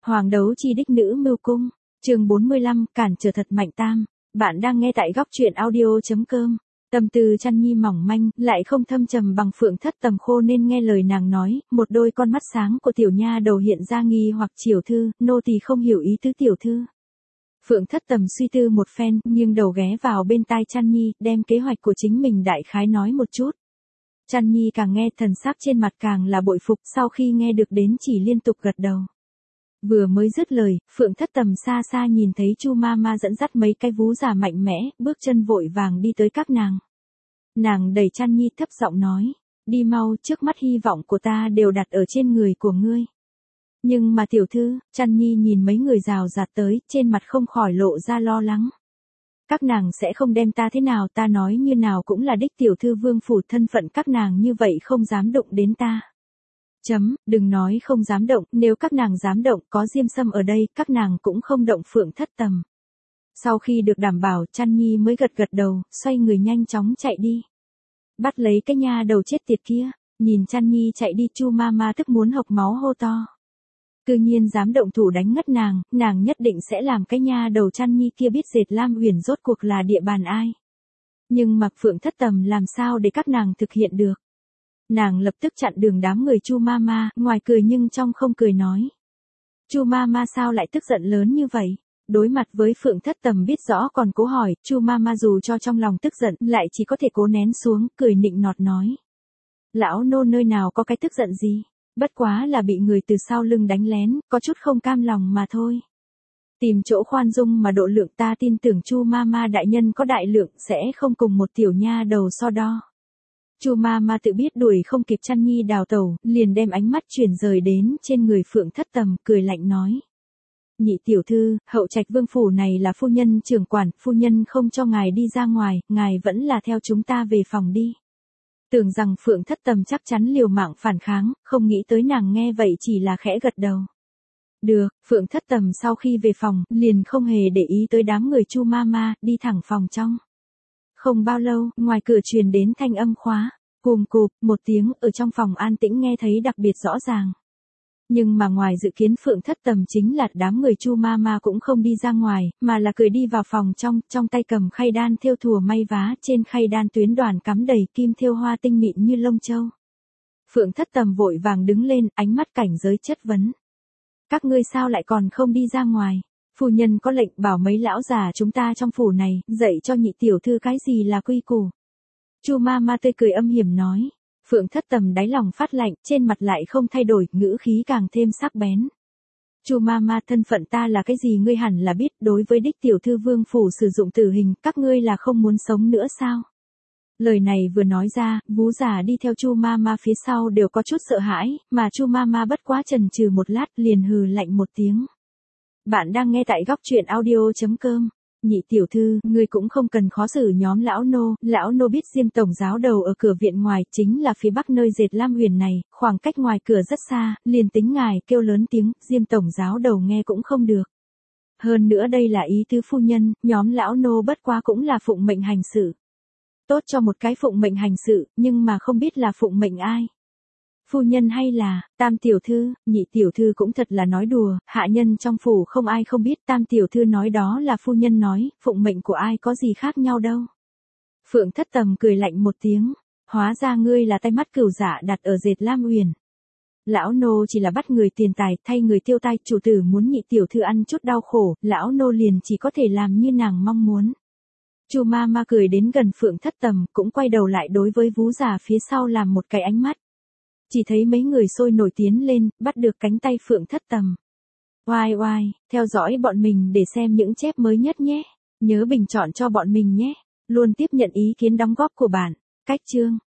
Hoàng đấu chi đích nữ mưu cung, chương 45, cản trở thật mạnh tam. Bạn đang nghe tại góc truyện audio.com. Tâm tư Chăn Nhi mỏng manh, lại không thâm trầm bằng Phượng Thất Tầm khô nên nghe lời nàng nói, một đôi con mắt sáng của tiểu nha đầu hiện ra nghi hoặc tiểu thư, nô tỳ không hiểu ý tứ tiểu thư. Phượng Thất Tầm suy tư một phen, nghiêng đầu ghé vào bên tai Chăn Nhi, đem kế hoạch của chính mình đại khái nói một chút. Chăn Nhi càng nghe thần sắc trên mặt càng là bội phục, sau khi nghe được đến chỉ liên tục gật đầu. Vừa mới dứt lời, Phượng Thất Tầm xa xa nhìn thấy Chu Mama dẫn dắt mấy cái vú già mạnh mẽ, bước chân vội vàng đi tới các nàng. Nàng đẩy Chăn Nhi thấp giọng nói, đi mau, trước mắt hy vọng của ta đều đặt ở trên người của ngươi. Nhưng mà tiểu thư, Chăn Nhi nhìn mấy người rào rạt tới, trên mặt không khỏi lộ ra lo lắng. Các nàng sẽ không đem ta thế nào, ta nói như nào cũng là đích tiểu thư vương phủ, thân phận các nàng như vậy không dám động đến ta. Đừng nói không dám động, nếu các nàng dám động, có Diêm Sâm ở đây, các nàng cũng không động. Phượng Thất Tầm. Sau khi được đảm bảo, Chăn Nhi mới gật gật đầu, xoay người nhanh chóng chạy đi. Bắt lấy cái nha đầu chết tiệt kia, nhìn Chăn Nhi chạy đi, Chu Mama tức muốn hộc máu hô to. Cư nhiên dám động thủ đánh ngất nàng, nàng nhất định sẽ làm cái nha đầu Chăn Nhi kia biết Dệt Lam Uyển rốt cuộc là địa bàn ai. Nhưng mà Phượng Thất Tầm làm sao để các nàng thực hiện được. Nàng lập tức chặn đường đám người Chu Mama, ngoài cười nhưng trong không cười nói. Chu Mama sao lại tức giận lớn như vậy? Đối mặt với Phượng Thất Tầm biết rõ còn cố hỏi, Chu Mama dù cho trong lòng tức giận, lại chỉ có thể cố nén xuống, cười nịnh nọt nói. Lão nô nơi nào có cái tức giận gì? Bất quá là bị người từ sau lưng đánh lén, có chút không cam lòng mà thôi. Tìm chỗ khoan dung mà độ lượng, ta tin tưởng Chu Mama đại nhân có đại lượng sẽ không cùng một tiểu nha đầu so đo. Chu Mama tự biết đuổi không kịp Chăn Nhi đào tẩu, liền đem ánh mắt chuyển rời đến trên người Phượng Thất Tầm, cười lạnh nói. Nhị tiểu thư, hậu trạch vương phủ này là phu nhân trưởng quản, phu nhân không cho ngài đi ra ngoài, ngài vẫn là theo chúng ta về phòng đi. Tưởng rằng Phượng Thất Tầm chắc chắn liều mạng phản kháng, không nghĩ tới nàng nghe vậy chỉ là khẽ gật đầu. Được, Phượng Thất Tầm sau khi về phòng, liền không hề để ý tới đám người Chu Mama, đi thẳng phòng trong. Không bao lâu, ngoài cửa truyền đến thanh âm khóa, cùm cụp, một tiếng, ở trong phòng an tĩnh nghe thấy đặc biệt rõ ràng. Nhưng mà ngoài dự kiến Phượng Thất Tầm chính là đám người Chu Mama cũng không đi ra ngoài, mà là cười đi vào phòng trong tay cầm khay đan thêu thùa may vá, trên khay đan tuyến đoàn cắm đầy kim thêu hoa tinh mịn như lông châu. Phượng Thất Tầm vội vàng đứng lên, ánh mắt cảnh giới chất vấn. Các ngươi sao lại còn không đi ra ngoài? Phu nhân có lệnh bảo mấy lão già chúng ta trong phủ này, dạy cho nhị tiểu thư cái gì là quy củ. Chu Mama tươi cười âm hiểm nói. Phượng Thất Tầm đáy lòng phát lạnh, trên mặt lại không thay đổi, ngữ khí càng thêm sắc bén. Chu Mama, thân phận ta là cái gì ngươi hẳn là biết, đối với đích tiểu thư vương phủ sử dụng tử hình, các ngươi là không muốn sống nữa sao? Lời này vừa nói ra, vú già đi theo Chu Mama phía sau đều có chút sợ hãi, mà Chu Mama bất quá chần chừ một lát liền hừ lạnh một tiếng. Bạn đang nghe tại góc truyện audio.com. Nhị tiểu thư, ngươi cũng không cần khó xử nhóm lão nô biết Diêm tổng giáo đầu ở cửa viện ngoài, chính là phía bắc nơi Dệt Lam Uyển này, khoảng cách ngoài cửa rất xa, liền tính ngài kêu lớn tiếng, Diêm tổng giáo đầu nghe cũng không được. Hơn nữa đây là ý tứ phu nhân, nhóm lão nô bất quá cũng là phụng mệnh hành sự. Tốt cho một cái phụng mệnh hành sự, nhưng mà không biết là phụng mệnh ai. Phu nhân hay là, tam tiểu thư, nhị tiểu thư cũng thật là nói đùa, hạ nhân trong phủ không ai không biết, tam tiểu thư nói đó là phu nhân nói, phụng mệnh của ai có gì khác nhau đâu. Phượng Thất Tầm cười lạnh một tiếng, hóa ra ngươi là tay mắt cửu dạ đặt ở Dệt Lam Uyển. Lão nô chỉ là bắt người tiền tài, thay người tiêu tai, chủ tử muốn nhị tiểu thư ăn chút đau khổ, lão nô liền chỉ có thể làm như nàng mong muốn. Chu Mama cười đến gần Phượng Thất Tầm, cũng quay đầu lại đối với vú già phía sau làm một cái ánh mắt. Chỉ thấy mấy người sôi nổi tiến lên, bắt được cánh tay Phượng Thất Tầm. Oai oai, theo dõi bọn mình để xem những chép mới nhất nhé. Nhớ bình chọn cho bọn mình nhé. Luôn tiếp nhận ý kiến đóng góp của bạn. Cách chương.